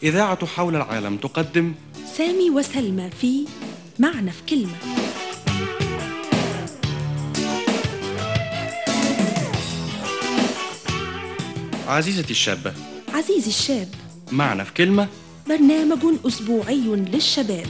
إذاعة حول العالم تقدم سامي وسلمى في معنى في كلمة. عزيزتي الشابة، عزيزي الشاب، معنى في كلمة، برنامج أسبوعي للشباب.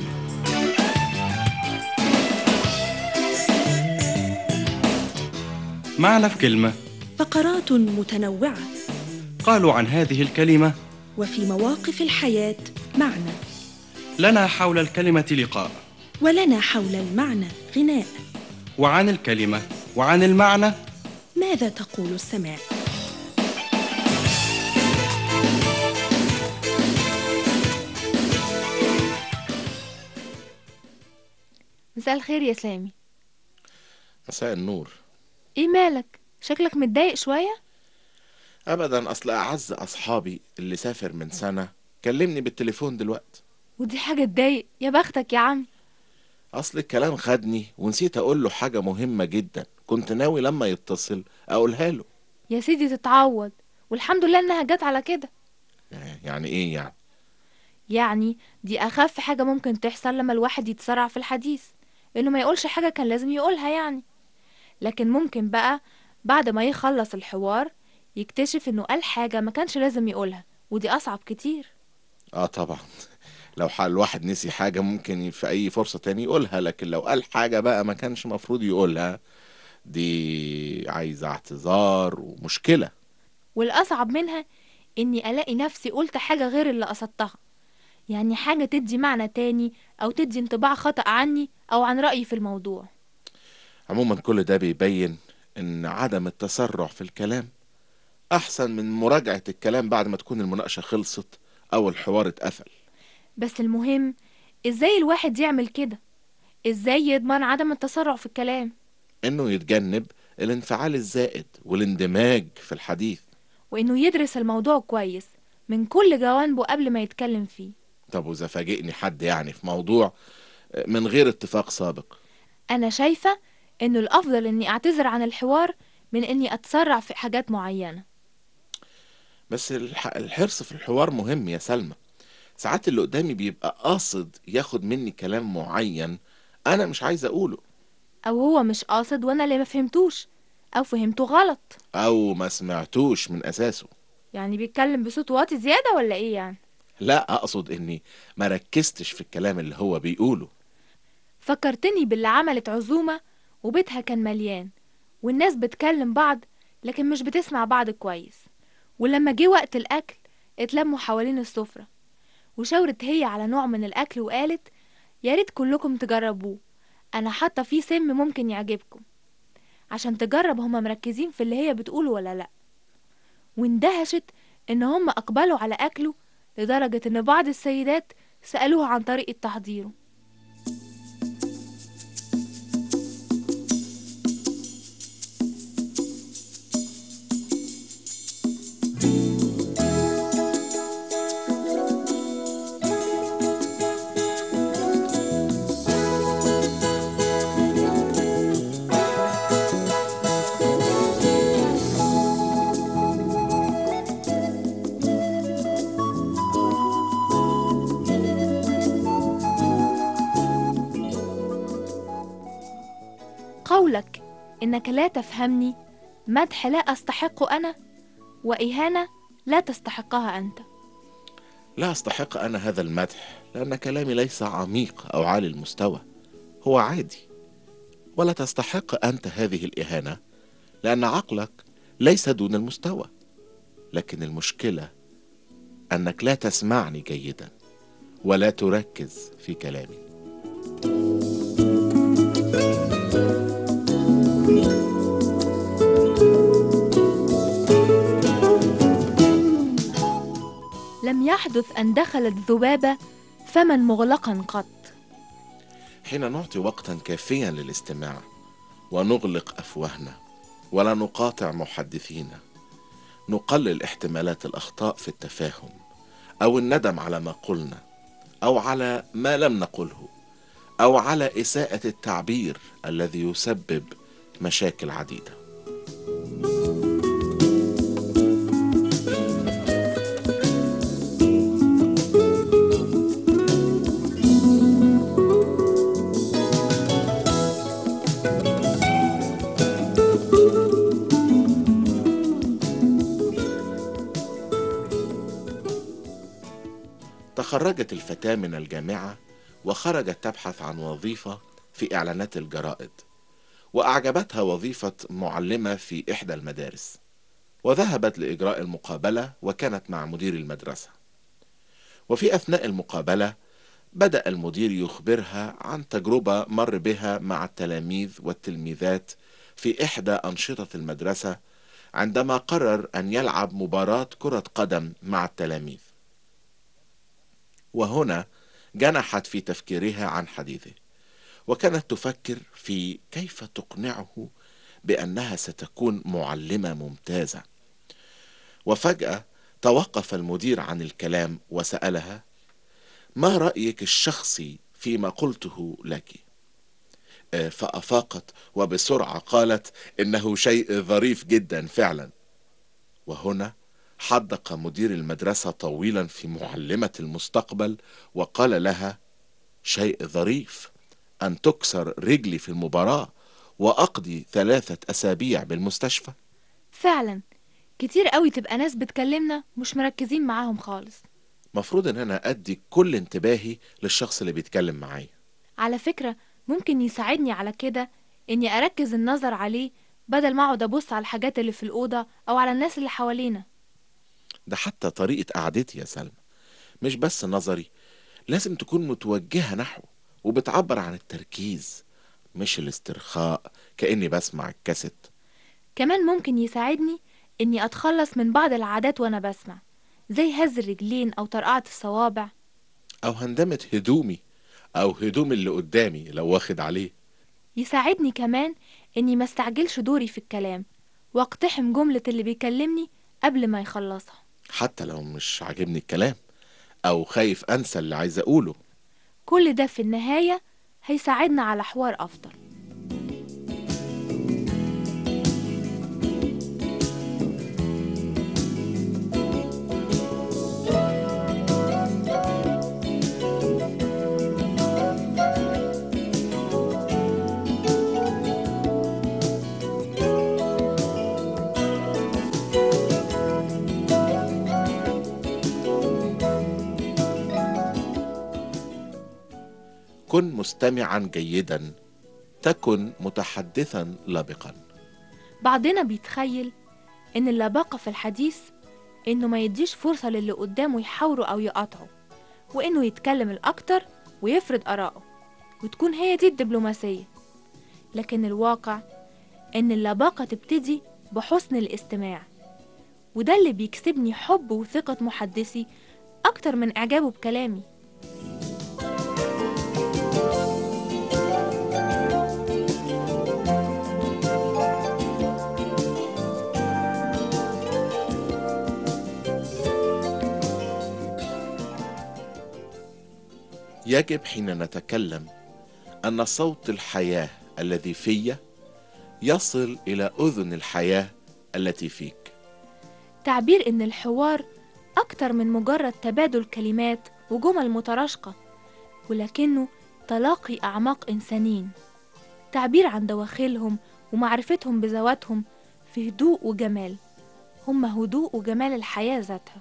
معنى في كلمة، فقرات متنوعة قالوا عن هذه الكلمة وفي مواقف الحياة معنى، لنا حول الكلمة لقاء، ولنا حول المعنى غناء، وعن الكلمة وعن المعنى ماذا تقول السماء؟ مساء الخير يا سامي. مساء النور. ايه مالك؟ شكلك متضايق شوية؟ ابدا، اصل اعز اصحابي اللي سافر من سنة كلمني بالتليفون دلوقتي. ودي حاجة تضايق، يا بختك يا عم. اصل الكلام خدني ونسيت اقول له حاجة مهمة جدا، كنت ناوي لما يتصل اقولها له. يا سيدي تتعوض، والحمد لله انها جت على كده. يعني ايه يعني؟ يعني دي اخف حاجة ممكن تحصل لما الواحد يتسرع في الحديث، انه ما يقولش حاجة كان لازم يقولها يعني. لكن ممكن بقى بعد ما يخلص الحوار يكتشف انه قال حاجة ما كانش لازم يقولها، ودي اصعب كتير. طبعا. لو الواحد نسي حاجة ممكن في اي فرصة تاني يقولها، لكن لو قال حاجة بقى ما كانش مفروض يقولها دي عايزة اعتذار ومشكلة. والاصعب منها اني الاقي نفسي قلت حاجة غير اللي قصدتها، يعني حاجة تدي معنى تاني أو تدي انطباع خطأ عني أو عن رأيي في الموضوع. عموما كل ده بيبين ان عدم التسرع في الكلام احسن من مراجعة الكلام بعد ما تكون المناقشة خلصت او الحوار اتقفل. بس المهم إزاي الواحد يعمل كده؟ إزاي يضمن عدم التسرع في الكلام؟ انه يتجنب الانفعال الزائد والاندماج في الحديث، وإنه يدرس الموضوع كويس من كل جوانبه قبل ما يتكلم فيه. طب وإذا فاجئني حد يعني في موضوع من غير اتفاق سابق؟ أنا شايفة إنه الأفضل إني أعتذر عن الحوار من إني أتسرع في حاجات معينة. بس الحرص في الحوار مهم يا سلمى. ساعات اللي قدامي بيبقى قاصد ياخد مني كلام معين أنا مش عايز أقوله، أو هو مش قاصد وأنا اللي ما فهمتوش أو فهمته غلط، أو ما سمعتوش من أساسه. يعني بيتكلم بصوت واطي زيادة ولا إيه يعني؟ لا، أقصد إني ما ركزتش في الكلام اللي هو بيقوله. فكرتني باللي عملت عزومة وبيتها كان مليان والناس بتكلم بعض لكن مش بتسمع بعض كويس، ولما جه وقت الأكل اتلموا حوالين السفرة، وشاورت هي على نوع من الأكل وقالت يا ريت كلكم تجربوه، أنا حاطة فيه سم ممكن يعجبكم، عشان تجرب هما مركزين في اللي هي بتقوله ولا لأ. واندهشت إن هما أقبلوا على أكله لدرجة إن بعض السيدات سألوها عن طريقة تحضيره. قولك إنك لا تفهمني مدح لا أستحق أنا، وإهانة لا تستحقها أنت. لا أستحق أنا هذا المدح لأن كلامي ليس عميق أو عالي المستوى، هو عادي. ولا تستحق أنت هذه الإهانة لأن عقلك ليس دون المستوى، لكن المشكلة أنك لا تسمعني جيدا ولا تركز في كلامي. لم يحدث أن دخلت ذبابة فما مغلقا قط. حين نعطي وقتا كافيا للاستماع ونغلق أفواهنا ولا نقاطع محدثينا، نقلل احتمالات الأخطاء في التفاهم أو الندم على ما قلنا أو على ما لم نقله أو على إساءة التعبير الذي يسبب مشاكل عديدة. تخرجت الفتاة من الجامعة وخرجت تبحث عن وظيفة في إعلانات الجرائد، وأعجبتها وظيفة معلمة في إحدى المدارس، وذهبت لإجراء المقابلة وكانت مع مدير المدرسة. وفي أثناء المقابلة بدأ المدير يخبرها عن تجربة مر بها مع التلاميذ والتلميذات في إحدى أنشطة المدرسة عندما قرر أن يلعب مباراة كرة قدم مع التلاميذ. وهنا جنحت في تفكيرها عن حديثه، وكانت تفكر في كيف تقنعه بأنها ستكون معلمة ممتازة. وفجأة توقف المدير عن الكلام وسألها: ما رأيك الشخصي فيما قلته لك؟ فأفاقت وبسرعة قالت: إنه شيء ظريف جدا فعلا. وهنا حدق مدير المدرسة طويلا في معلمة المستقبل وقال لها: شيء ظريف أن تكسر رجلي في المباراة وأقضي 3 أسابيع بالمستشفى؟ فعلا كتير قوي تبقى ناس بتكلمنا مش مركزين معاهم خالص. مفروض ان انا ادي كل انتباهي للشخص اللي بيتكلم معايا. على فكرة ممكن يساعدني على كده اني اركز النظر عليه بدل ما اقعد ابص على الحاجات اللي في الأوضة او على الناس اللي حوالينا. ده حتى طريقة قعدتي يا سلمى مش بس نظري، لازم تكون متوجهة نحوه وبتعبر عن التركيز مش الاسترخاء كأني بسمع الكاسيت. كمان ممكن يساعدني اني اتخلص من بعض العادات وانا بسمع، زي هز الرجلين او طرقعة الصوابع، او هندمة هدومي او هدوم اللي قدامي لو واخد عليه. يساعدني كمان اني ما استعجلش دوري في الكلام واقتحم جملة اللي بيكلمني قبل ما يخلصها، حتى لو مش عاجبني الكلام او خايف انسى اللي عايز اقوله. كل ده في النهاية هيساعدنا على حوار افضل. كن مستمعا جيدا، تكن متحدثا لبقا. بعضنا بيتخيل ان اللباقة في الحديث انه ما يديش فرصة للي قدامه يحاوروا او يقاطعوا، وانه يتكلم الاكتر ويفرض آراءه، وتكون هي دي الدبلوماسية. لكن الواقع ان اللباقة تبتدي بحسن الاستماع، وده اللي بيكسبني حب وثقة محدثي اكتر من اعجابه بكلامي. يجب حين نتكلم أن صوت الحياة الذي في يصل إلى أذن الحياة التي فيك. تعبير إن الحوار أكتر من مجرد تبادل كلمات وجمل متراشقة، ولكنه تلاقي أعماق إنسانين، تعبير عن دواخلهم ومعرفتهم بذواتهم في هدوء وجمال، هم هدوء وجمال الحياة ذاتها.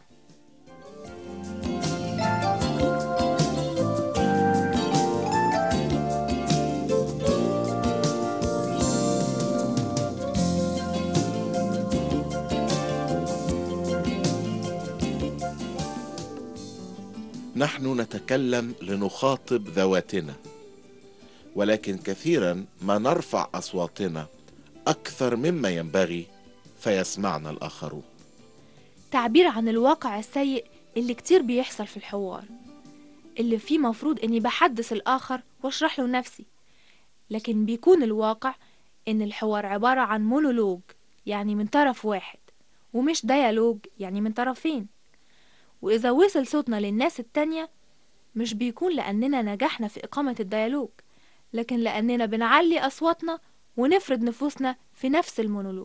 نحن نتكلم لنخاطب ذواتنا، ولكن كثيرا ما نرفع أصواتنا أكثر مما ينبغي فيسمعنا الآخرون. تعبير عن الواقع السيء اللي كتير بيحصل في الحوار، اللي فيه مفروض إني بحدث الآخر واشرح له نفسي، لكن بيكون الواقع إن الحوار عبارة عن مونولوج، يعني من طرف واحد، ومش ديالوج يعني من طرفين. وإذا وصل صوتنا للناس التانية مش بيكون لأننا نجحنا في إقامة الديالوج، لكن لأننا بنعلي أصواتنا ونفرض نفوسنا في نفس المونولوج.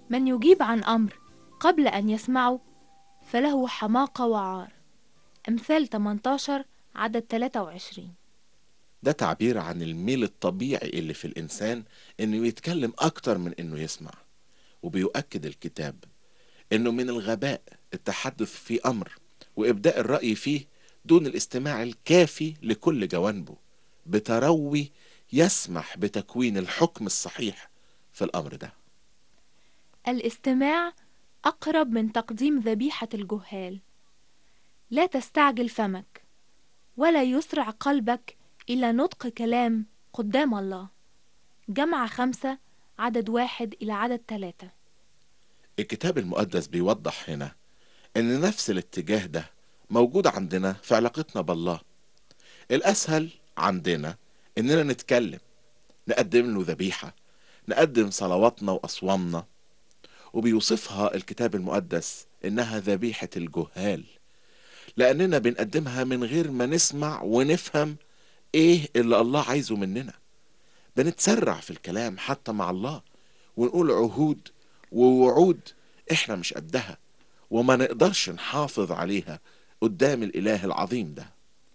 من يجيب عن أمر قبل أن يسمعه فله حماقة وعار. أمثال 18 عدد 23. ده تعبير عن الميل الطبيعي اللي في الإنسان إنه يتكلم أكتر من إنه يسمع. وبيؤكد الكتاب إنه من الغباء التحدث في أمر وإبداء الرأي فيه دون الاستماع الكافي لكل جوانبه بتروي يسمح بتكوين الحكم الصحيح في الأمر ده. الاستماع أقرب من تقديم ذبيحة الجهال. لا تستعجل فمك ولا يسرع قلبك إلى نطق كلام قدام الله. جمعة 5 عدد 1 إلى عدد 3. الكتاب المقدس بيوضح هنا إن نفس الاتجاه ده موجود عندنا في علاقتنا بالله. الأسهل عندنا إننا نتكلم، نقدم له ذبيحة، نقدم صلواتنا وأصوامنا، وبيوصفها الكتاب المقدس إنها ذبيحة الجهال، لأننا بنقدمها من غير ما نسمع ونفهم إيه اللي الله عايزه مننا. بنتسرع في الكلام حتى مع الله، ونقول عهود ووعود إحنا مش قدها وما نقدرش نحافظ عليها قدام الإله العظيم ده.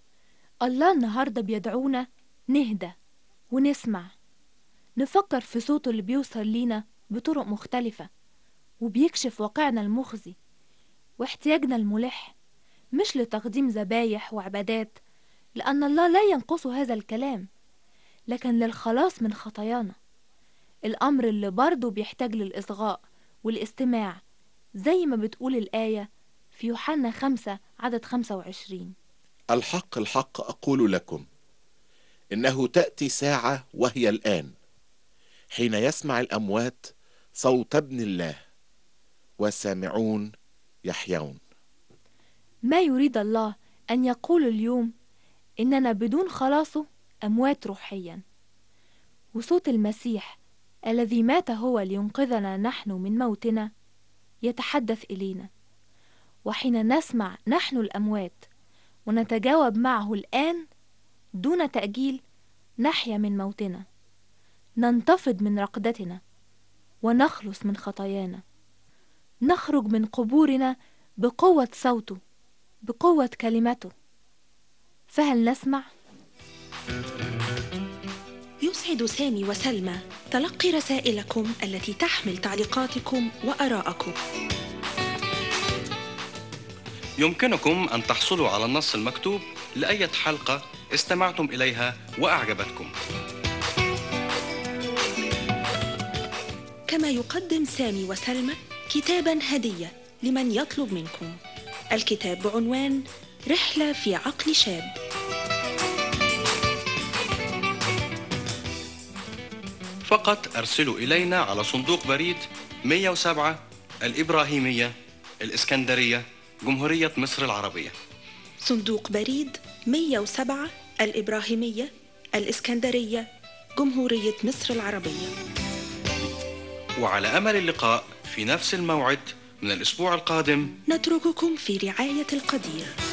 الله النهاردة بيدعونا نهدى ونسمع، نفكر في صوته اللي بيوصل لينا بطرق مختلفة وبيكشف واقعنا المخزي واحتياجنا الملح، مش لتقديم ذبايح وعبادات، لأن الله لا ينقص هذا الكلام، لكن للخلاص من خطايانا. الأمر اللي برضه بيحتاج للإصغاء والاستماع زي ما بتقول الآية في يوحنا 5 عدد 25. الحق الحق أقول لكم إنه تأتي ساعة وهي الآن حين يسمع الأموات صوت ابن الله والسامعون يحيون. ما يريد الله أن يقول اليوم إننا بدون خلاصه أموات روحيا، وصوت المسيح الذي مات هو لينقذنا نحن من موتنا يتحدث إلينا، وحين نسمع نحن الأموات ونتجاوب معه الآن دون تأجيل نحيا من موتنا، ننتفض من رقدتنا ونخلص من خطايانا، نخرج من قبورنا بقوة صوته، بقوة كلمته. فهل نسمع؟ يسعد سامي وسلمى تلقي رسائلكم التي تحمل تعليقاتكم وآراءكم. يمكنكم أن تحصلوا على النص المكتوب لأي حلقة استمعتم إليها وأعجبتكم. كما يقدم سامي وسلمى كتابا هدية لمن يطلب منكم. الكتاب بعنوان رحلة في عقل شاب. فقط أرسلوا إلينا على صندوق بريد 107 الإبراهيمية، الإسكندرية، جمهورية مصر العربية. صندوق بريد 107 الإبراهيمية، الإسكندرية، جمهورية مصر العربية. وعلى أمل اللقاء في نفس الموعد من الأسبوع القادم. نترككم في رعاية القدير.